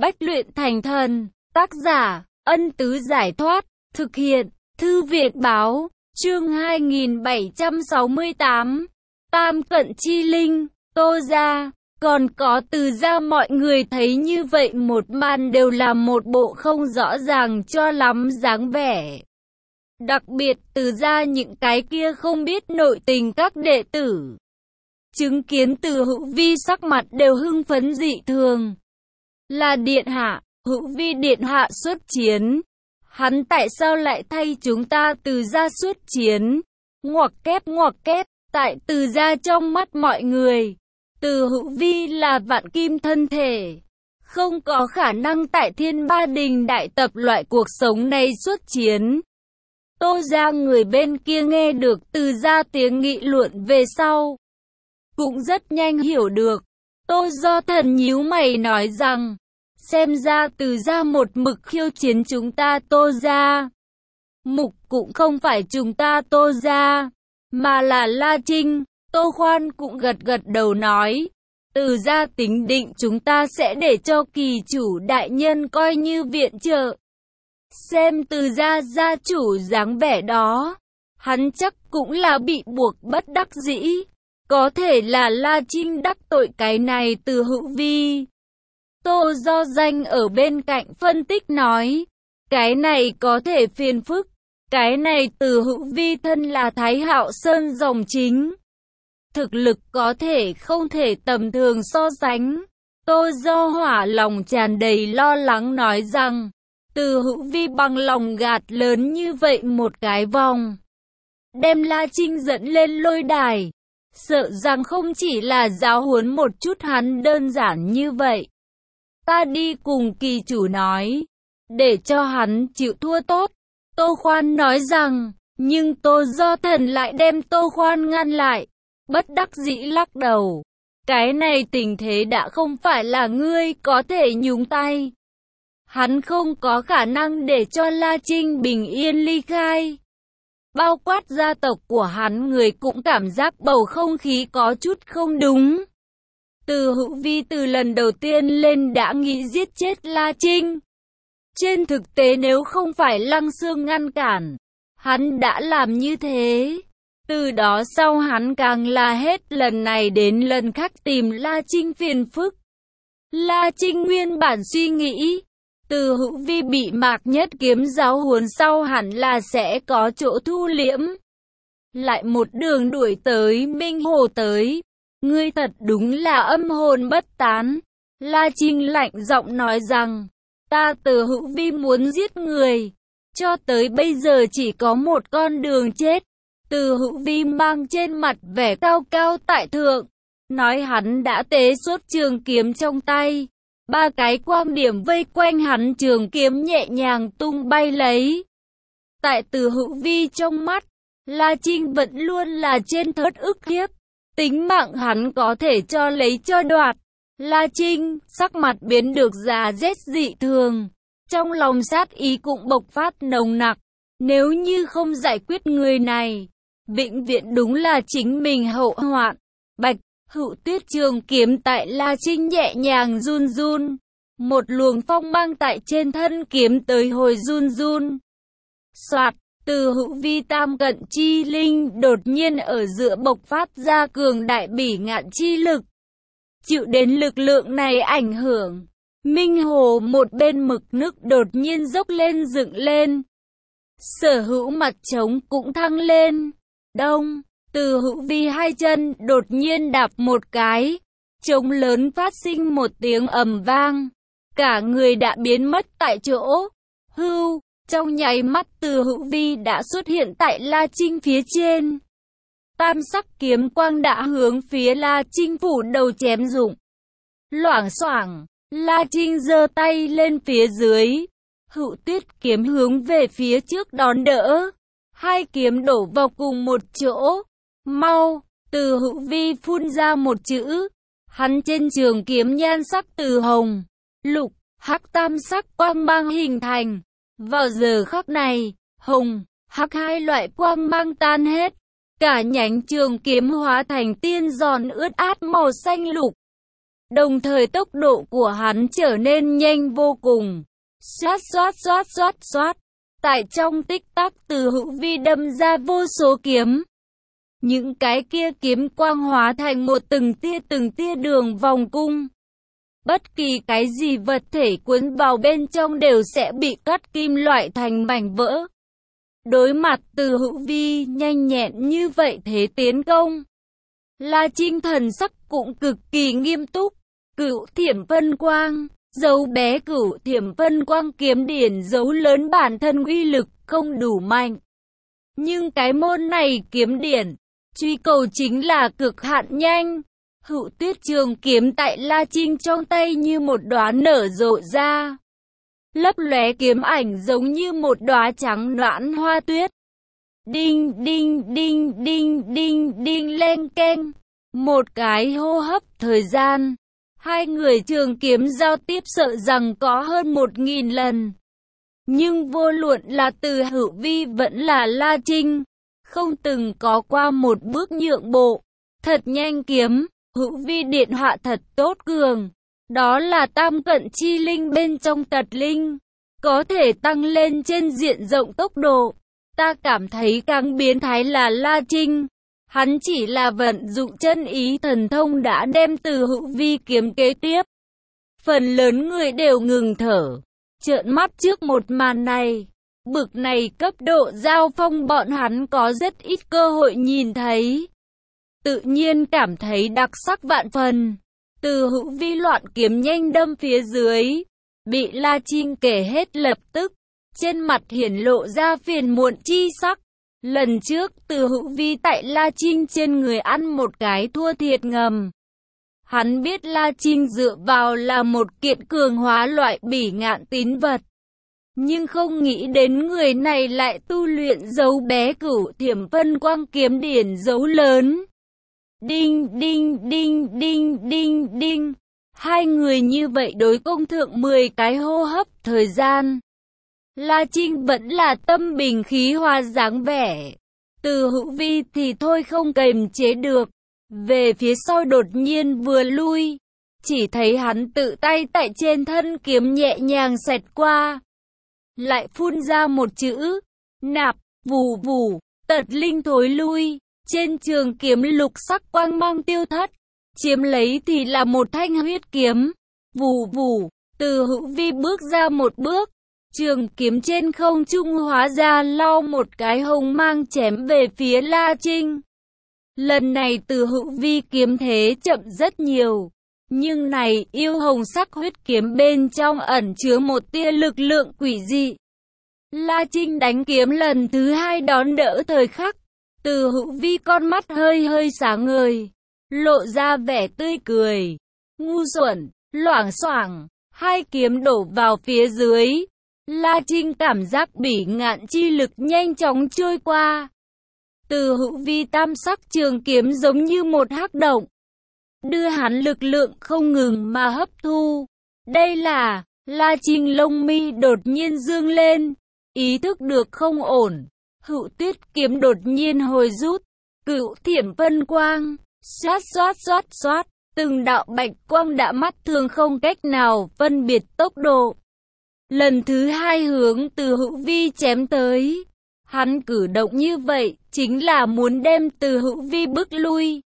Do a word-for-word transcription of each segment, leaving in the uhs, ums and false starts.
Bách luyện thành thần. Tác giả, Ân Tứ Giải Thoát. Thực hiện, Thư viện Báo. Chương hai nghìn bảy trăm sáu mươi tám. Tam Cận Chi Linh, Tô Gia. Còn có Từ Gia. Mọi người thấy như vậy một màn đều là một bộ không rõ ràng cho lắm dáng vẻ. Đặc biệt Từ Gia những cái kia không biết nội tình các đệ tử. Chứng kiến Từ Hữu Vi sắc mặt đều hưng phấn dị thường. Là điện hạ, Hữu Vi điện hạ xuất chiến. Hắn tại sao lại thay chúng ta Từ Gia xuất chiến? Ngoặc kép ngoặc kép, tại Từ Gia trong mắt mọi người, Từ Hữu Vi là vạn kim thân thể, không có khả năng tại Thiên Ba Đình đại tập loại cuộc sống này xuất chiến. Tô Gia người bên kia nghe được Từ Gia tiếng nghị luận về sau, cũng rất nhanh hiểu được. Tô Do Thần nhíu mày nói rằng, xem ra Từ Gia một mực khiêu chiến chúng ta Tô Gia. Mục cũng không phải chúng ta Tô Gia, mà là La Trinh. Tô Khoan cũng gật gật đầu nói, Từ Gia tính định chúng ta sẽ để cho kỳ chủ đại nhân coi như viện trợ. Xem Từ Gia gia chủ dáng vẻ đó, hắn chắc cũng là bị buộc bất đắc dĩ. Có thể là La Trinh đắc tội cái này Từ Hữu Vi. Tô Do Danh ở bên cạnh phân tích nói, cái này có thể phiền phức. Cái này Từ Hữu Vi thân là Thái Hạo Sơn dòng chính, thực lực có thể không thể tầm thường so sánh. Tô Do Hỏa lòng tràn đầy lo lắng nói rằng, Từ Hữu Vi bằng lòng gạt lớn như vậy một cái vòng, đem La Trinh dẫn lên lôi đài, sợ rằng không chỉ là giáo huấn một chút hắn đơn giản như vậy. Ta đi cùng kỳ chủ nói, để cho hắn chịu thua tốt. Tô Khoan nói rằng, nhưng Tô Do Thần lại đem Tô Khoan ngăn lại, bất đắc dĩ lắc đầu. Cái này tình thế đã không phải là ngươi có thể nhúng tay. Hắn không có khả năng để cho La Trinh bình yên ly khai. Bao quát gia tộc của hắn người cũng cảm giác bầu không khí có chút không đúng. Từ Hữu Vi từ lần đầu tiên lên đã nghĩ giết chết La Trinh. Trên thực tế nếu không phải Lăng Xương ngăn cản, hắn đã làm như thế. Từ đó sau hắn càng là hết lần này đến lần khác tìm La Trinh phiền phức. La Trinh nguyên bản suy nghĩ, Từ Hữu Vi bị Mạc Nhất Kiếm giáo huấn sau hẳn là sẽ có chỗ thu liễm. Lại một đường đuổi tới Minh Hồ tới. Ngươi thật đúng là âm hồn bất tán. La Trinh lạnh giọng nói rằng, ta Từ Hữu Vi muốn giết người, cho tới bây giờ chỉ có một con đường chết. Từ Hữu Vi mang trên mặt vẻ cao cao tại thượng, nói hắn đã tế xuất trường kiếm trong tay. Ba cái quang điểm vây quanh hắn, trường kiếm nhẹ nhàng tung bay lấy. Tại Từ Hữu Vi trong mắt, La Trinh vẫn luôn là trên thớt ức hiếp. Tính mạng hắn có thể cho lấy cho đoạt. La Trinh, sắc mặt biến được già rét dị thường. Trong lòng sát ý cũng bộc phát nồng nặc. Nếu như không giải quyết người này, vĩnh viễn đúng là chính mình hậu hoạn. Bạch, Hữu Tuyết trường kiếm tại La Trinh nhẹ nhàng run run. Một luồng phong mang tại trên thân kiếm tới hồi run run. Soạt, Từ Hữu Vi Tam Cận Chi Linh đột nhiên ở giữa bộc phát ra cường đại bỉ ngạn chi lực. Chịu đến lực lượng này ảnh hưởng, Minh Hồ một bên mực nước đột nhiên dốc lên dựng lên. Sở Hữu mặt trống cũng thăng lên. Đông, Từ Hữu Vi hai chân đột nhiên đạp một cái, trống lớn phát sinh một tiếng ầm vang. Cả người đã biến mất tại chỗ. Hưu, trong nháy mắt Từ Hữu Vi đã xuất hiện tại La Trinh phía trên. Tam sắc kiếm quang đã hướng phía La Trinh phủ đầu chém dụng. Loảng xoảng, La Trinh giơ tay lên phía dưới. Hữu Tuyết kiếm hướng về phía trước đón đỡ. Hai kiếm đổ vào cùng một chỗ. Mau, Từ Hữu Vi phun ra một chữ. Hắn trên trường kiếm nhan sắc từ hồng, lục, hắc tam sắc quang mang hình thành. Vào giờ khắc này, hồng, hắc hai loại quang mang tan hết. Cả nhánh trường kiếm hóa thành tiên giòn ướt át màu xanh lục. Đồng thời tốc độ của hắn trở nên nhanh vô cùng. Xoát xoát xoát xoát xoát. Tại trong tích tắc Từ Hữu Vi đâm ra vô số kiếm. Những cái kia kiếm quang hóa thành một từng tia từng tia đường vòng cung. Bất kỳ cái gì vật thể cuốn vào bên trong đều sẽ bị cắt kim loại thành mảnh vỡ. Đối mặt Từ Hữu Vi nhanh nhẹn như vậy thế tiến công, La Trinh thần sắc cũng cực kỳ nghiêm túc. Cửu Thiểm Vân Quang, dấu bé Cửu Thiểm Vân Quang kiếm điển dấu lớn bản thân uy lực không đủ mạnh. Nhưng cái môn này kiếm điển, truy cầu chính là cực hạn nhanh. Hữu Tuyết trường kiếm tại La Trinh trong tay như một đóa nở rộ ra. Lấp lóe kiếm ảnh giống như một đóa trắng noãn hoa tuyết. Đinh đinh đinh đinh đinh đinh len keng. Một cái hô hấp thời gian, hai người trường kiếm giao tiếp sợ rằng có hơn một nghìn lần. Nhưng vô luận là Từ Hữu Vi vẫn là La Trinh, không từng có qua một bước nhượng bộ. Thật nhanh kiếm, Hữu Vi điện họa thật tốt cường. Đó là tam cận chi linh bên trong tật linh, có thể tăng lên trên diện rộng tốc độ. Ta cảm thấy càng biến thái là La Trinh. Hắn chỉ là vận dụng chân ý thần thông đã đem Từ Hữu Vi kiếm kế tiếp. Phần lớn người đều ngừng thở, trợn mắt trước một màn này. Bực này cấp độ giao phong bọn hắn có rất ít cơ hội nhìn thấy. Tự nhiên cảm thấy đặc sắc vạn phần. Từ Hữu Vi loạn kiếm nhanh đâm phía dưới, bị La Trinh kể hết lập tức, trên mặt hiển lộ ra phiền muộn chi sắc. Lần trước Từ Hữu Vi tại La Trinh trên người ăn một cái thua thiệt ngầm. Hắn biết La Trinh dựa vào là một kiện cường hóa loại bỉ ngạn tín vật, nhưng không nghĩ đến người này lại tu luyện dấu bé Cửu Thiểm Vân Quang kiếm điển dấu lớn. Đinh đinh đinh đinh đinh đinh. Hai người như vậy đối công thượng mười cái hô hấp thời gian. La Trinh vẫn là tâm bình khí hòa dáng vẻ. Từ Hữu Vi thì thôi không kềm chế được, về phía sau đột nhiên vừa lui, chỉ thấy hắn tự tay tại trên thân kiếm nhẹ nhàng xẹt qua, lại phun ra một chữ nạp. Vù vù, tật linh thối lui, trên trường kiếm lục sắc quang mang tiêu thất, chiếm lấy thì là một thanh huyết kiếm. Vù vù, Từ Hữu Vi bước ra một bước, trường kiếm trên không trung hóa ra lau một cái hồng mang chém về phía La Trinh. Lần này Từ Hữu Vi kiếm thế chậm rất nhiều, nhưng này yêu hồng sắc huyết kiếm bên trong ẩn chứa một tia lực lượng quỷ dị. La Trinh đánh kiếm lần thứ hai đón đỡ thời khắc, Từ Hữu Vi con mắt hơi hơi sáng ngời, lộ ra vẻ tươi cười. Ngu xuẩn, loảng xoảng, hai kiếm đổ vào phía dưới. La Trinh cảm giác bỉ ngạn chi lực nhanh chóng trôi qua. Từ Hữu Vi tam sắc trường kiếm giống như một hắc động, đưa hắn lực lượng không ngừng mà hấp thu. Đây là, La Trinh lông mi đột nhiên dương lên, ý thức được không ổn. Hữu Tuyết kiếm đột nhiên hồi rút, Cửu Thiểm Vân Quang, xoát xoát xoát xoát, từng đạo bạch quang đã mắt thường không cách nào phân biệt tốc độ. Lần thứ hai hướng Từ Hữu Vi chém tới. Hắn cử động như vậy chính là muốn đem Từ Hữu Vi bức lui.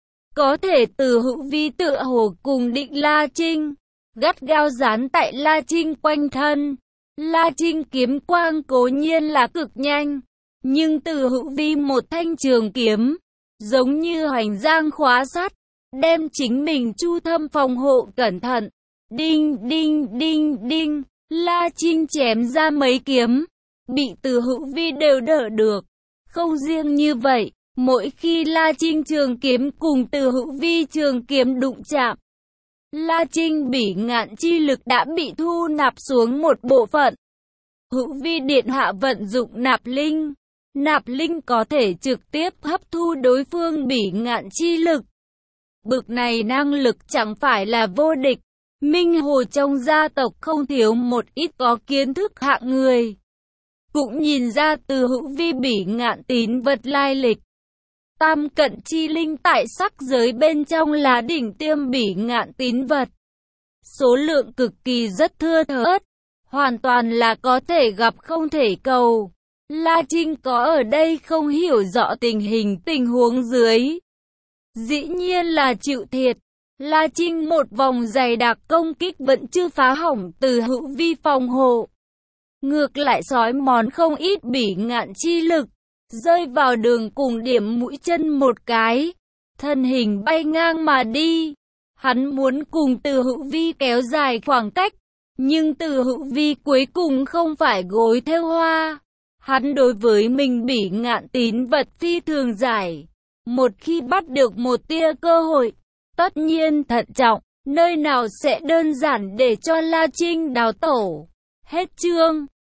Có thể Từ Hữu Vi tựa hồ cùng định La Trinh, gắt gao dán tại La Trinh quanh thân. La Trinh kiếm quang cố nhiên là cực nhanh, nhưng Từ Hữu Vi một thanh trường kiếm, giống như hoành giang khóa sắt, đem chính mình chu thâm phòng hộ cẩn thận. Đinh đinh đinh đinh, La Trinh chém ra mấy kiếm, bị Từ Hữu Vi đều đỡ được. Không riêng như vậy, mỗi khi La Trinh trường kiếm cùng Từ Hữu Vi trường kiếm đụng chạm, La Trinh bỉ ngạn chi lực đã bị thu nạp xuống một bộ phận. Hữu Vi điện hạ vận dụng nạp linh. Nạp linh có thể trực tiếp hấp thu đối phương bỉ ngạn chi lực. Bực này năng lực chẳng phải là vô địch. Minh Hồ trong gia tộc không thiếu một ít có kiến thức hạng người, cũng nhìn ra Từ Hữu Vi bỉ ngạn tín vật lai lịch. Tam cận chi linh tại sắc giới bên trong là đỉnh tiêm bỉ ngạn tín vật. Số lượng cực kỳ rất thưa thớt, hoàn toàn là có thể gặp không thể cầu. La Trinh có ở đây không hiểu rõ tình hình tình huống dưới. Dĩ nhiên là chịu thiệt. La Trinh một vòng dày đặc công kích vẫn chưa phá hỏng từ hữu vi phòng hộ. Ngược lại sói mòn không ít bỉ ngạn chi lực, rơi vào đường cùng điểm mũi chân một cái. Thân hình bay ngang mà đi. Hắn muốn cùng từ hữu vi kéo dài khoảng cách, nhưng từ hữu vi cuối cùng không phải gối theo hoa. Hắn đối với mình bỉ ngạn tín vật phi thường giải. Một khi bắt được một tia cơ hội, tất nhiên thận trọng, nơi nào sẽ đơn giản để cho La Trinh đào tổ. Hết chương.